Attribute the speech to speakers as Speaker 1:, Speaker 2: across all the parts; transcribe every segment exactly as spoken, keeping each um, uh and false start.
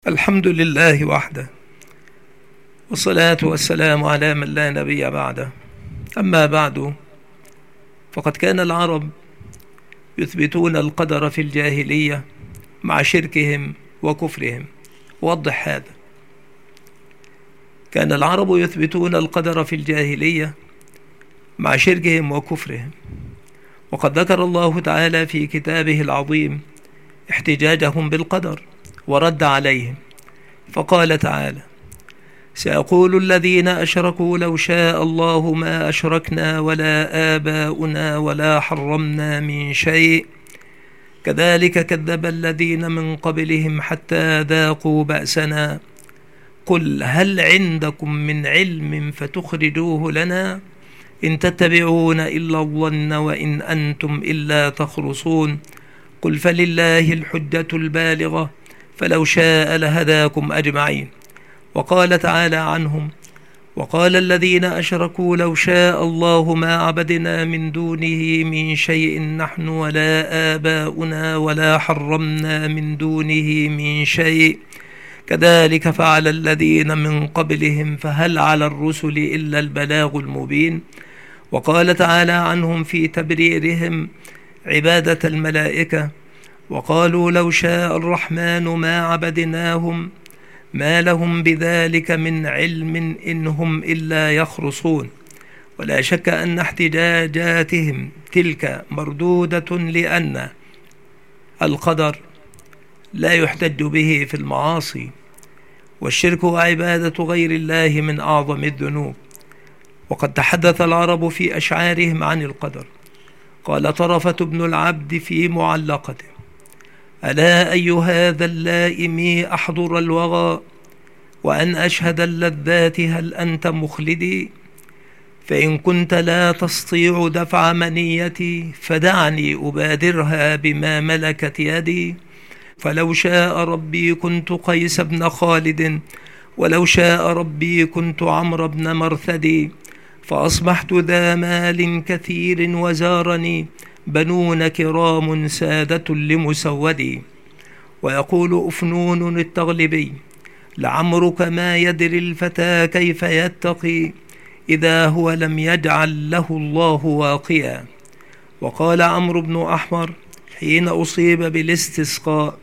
Speaker 1: الحمد لله وحده، والصلاة والسلام على من لا نبي بعده. أما بعد، فقد كان العرب يثبتون القدر في الجاهلية مع شركهم وكفرهم. وضح هذا. كان العرب يثبتون القدر في الجاهلية مع شركهم وكفرهم، وقد ذكر الله تعالى في كتابه العظيم احتجاجهم بالقدر ورد عليهم، فقال تعالى: سيقول الذين أشركوا لو شاء الله ما أشركنا ولا آباؤنا ولا حرمنا من شيء كذلك كذب الذين من قبلهم حتى ذاقوا بأسنا قل هل عندكم من علم فتخرجوه لنا إن تتبعون إلا الظن وإن أنتم إلا تخرصون قل فلله الحجة البالغة فلو شاء لهداكم أجمعين. وقال تعالى عنهم: وقال الذين أشركوا لو شاء الله ما عبدنا من دونه من شيء نحن ولا آباؤنا ولا حرمنا من دونه من شيء كذلك فعل الذين من قبلهم فهل على الرسل إلا البلاغ المبين. وقال تعالى عنهم في تبريرهم عبادة الملائكة: وقالوا لو شاء الرحمن ما عبدناهم ما لهم بذلك من علم إن هم إلا يخرصون. ولا شك أن احتجاجاتهم تلك مردودة، لأن القدر لا يحتج به في المعاصي، والشرك وعبادة غير الله من أعظم الذنوب. وقد تحدث العرب في أشعارهم عن القدر. قال طرفة بن العبد في معلقته: ألا أي هذا اللائم أحضر الوغى وأن أشهد اللذات هل أنت مخلدي فإن كنت لا تستطيع دفع منيتي فدعني أبادرها بما ملكت يدي فلو شاء ربي كنت قيس بن خالد ولو شاء ربي كنت عمرو بن مرثدي فأصبحت ذا مال كثير وزارني بنون كرام سادة لمسودي. ويقول أفنون التغلبي: لعمرك ما يدري الفتى كيف يتقي إذا هو لم يجعل له الله واقيا. وقال عمرو بن أحمر حين أصيب بالاستسقاء: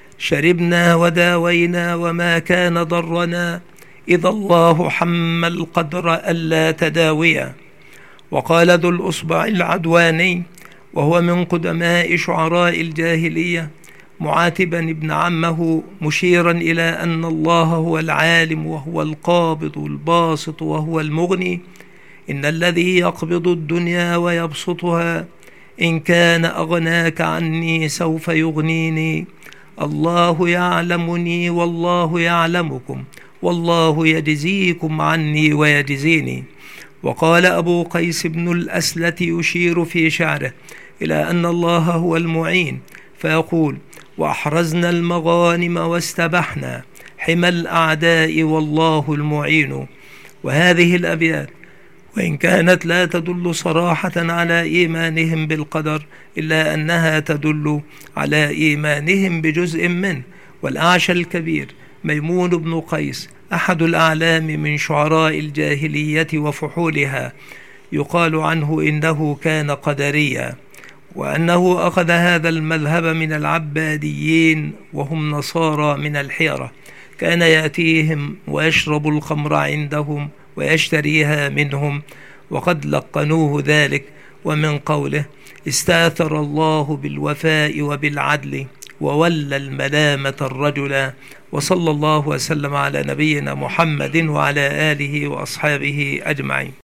Speaker 1: شربنا وداوينا وما كان ضرنا إذا الله حم القدر ألا تداويا. وقال ذو الأصبع العدواني وهو من قدماء شعراء الجاهلية معاتبا ابن عمه مشيرا إلى أن الله هو العالم وهو القابض الباسط وهو المغني: إن الذي يقبض الدنيا ويبسطها إن كان أغناك عني سوف يغنيني الله يعلمني والله يعلمكم والله يجزيكم عني ويجزيني. وقال أبو قيس بن الأسلة يشير في شعره إلى أن الله هو المعين فيقول: وأحرزنا المغانم واستبحنا حمى الأعداء والله المعين. وهذه الأبيات وإن كانت لا تدل صراحة على إيمانهم بالقدر إلا أنها تدل على إيمانهم بجزء منه. والأعشى الكبير ميمون بن قيس أحد الأعلام من شعراء الجاهلية وفحولها، يقال عنه إنه كان قدريا، وأنه أخذ هذا المذهب من العباديين وهم نصارى من الحيرة. كان يأتيهم ويشرب الخمر عندهم ويشتريها منهم، وقد لقنوه ذلك. ومن قوله: استاثر الله بالوفاء وبالعدل وولى الملامة الرجل. وصلى الله وسلم على نبينا محمد وعلى آله وأصحابه أجمعين.